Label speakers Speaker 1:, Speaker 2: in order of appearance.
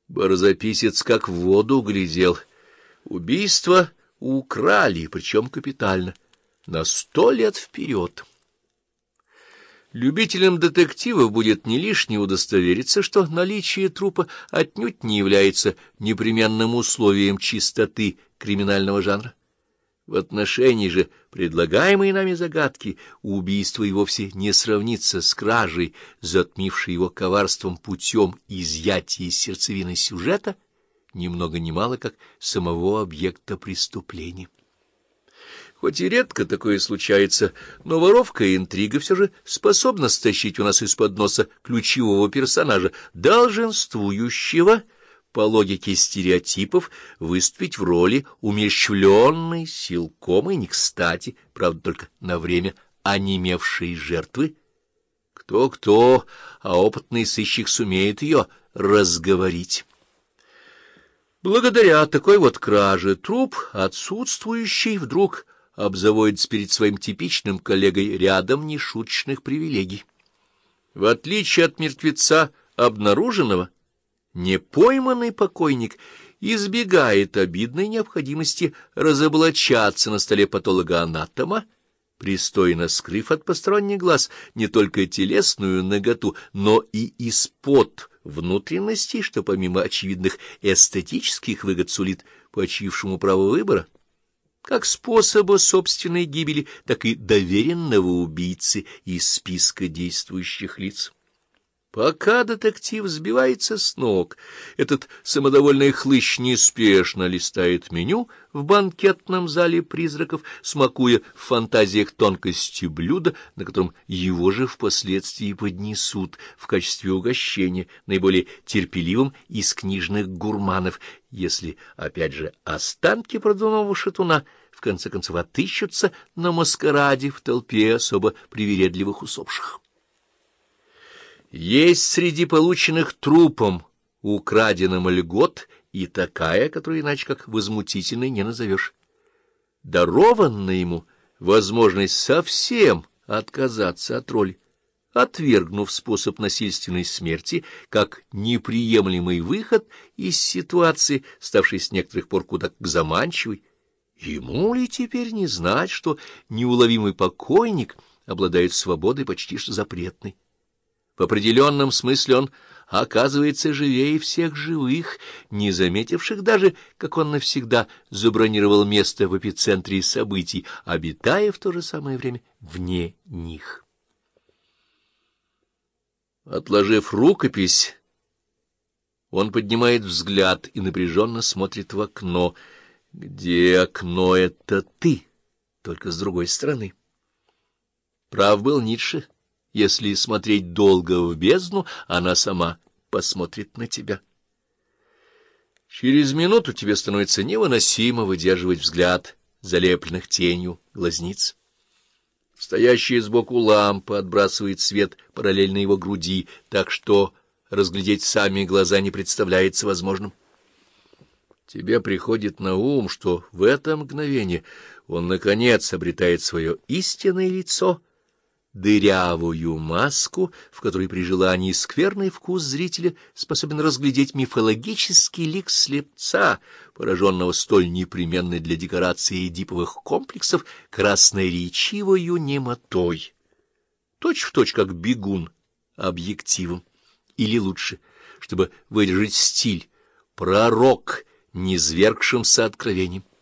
Speaker 1: Барзаписец как в воду глядел. Убийство украли, причем капитально, на 100 лет вперед. Любителям детективов будет не лишне удостовериться, что наличие трупа отнюдь не является непременным условием чистоты криминального жанра. В отношении же предлагаемой нами загадки убийство и вовсе не сравнится с кражей, затмившей его коварством путем изъятия из сердцевины сюжета, ни много ни мало как самого объекта преступления. Хоть и редко такое случается, но воровка и интрига все же способна стащить у нас из-под носа ключевого персонажа, долженствующего, по логике стереотипов, выступить в роли умерщвленной, силком и не кстати, правда, только на время онемевшей жертвы. Кто-кто, а опытный сыщик сумеет ее разговорить. Благодаря такой вот краже труп, отсутствующий, вдруг обзаводится перед своим типичным коллегой рядом нешуточных привилегий. В отличие от мертвеца обнаруженного, непойманный покойник избегает обидной необходимости разоблачаться на столе патологоанатома, пристойно скрыв от посторонних глаз не только телесную наготу, но и из-под внутренностей, что помимо очевидных эстетических выгод сулит почившему право выбора, как способа собственной гибели, так и доверенного убийцы из списка действующих лиц. Пока детектив сбивается с ног, этот самодовольный хлыщ неспешно листает меню в банкетном зале призраков, смакуя в фантазиях тонкости блюда, на котором его же впоследствии поднесут в качестве угощения наиболее терпеливым из книжных гурманов, если, опять же, останки продувного шатуна в конце концов отыщутся на маскараде в толпе особо привередливых усопших. Есть среди полученных трупом украденным льгот и такая, которую иначе как возмутительной не назовешь. Дарованная ему возможность совсем отказаться от роли, отвергнув способ насильственной смерти как неприемлемый выход из ситуации, ставшей с некоторых пор куда как заманчивой. Ему ли теперь не знать, что неуловимый покойник обладает свободой почти что запретной? В определенном смысле он оказывается живее всех живых, не заметивших даже, как он навсегда забронировал место в эпицентре событий, обитая в то же самое время вне них. Отложив рукопись, он поднимает взгляд и напряженно смотрит в окно. Где окно — это ты, только с другой стороны. Прав был Ницше. Если смотреть долго в бездну, она сама посмотрит на тебя. Через минуту тебе становится невыносимо выдерживать взгляд залепленных тенью глазниц. Стоящая сбоку лампа отбрасывает свет параллельно его груди, так что разглядеть сами глаза не представляется возможным. Тебе приходит на ум, что в это мгновение он, наконец, обретает свое истинное лицо, дырявую маску, в которой при желании скверный вкус зрителя способен разглядеть мифологический лик слепца, пораженного столь непременной для декорации эдиповых комплексов красноречивою немотой. Точь-в-точь как бегун объективом. Или лучше, чтобы выдержать стиль, пророк, низвергшимся откровением.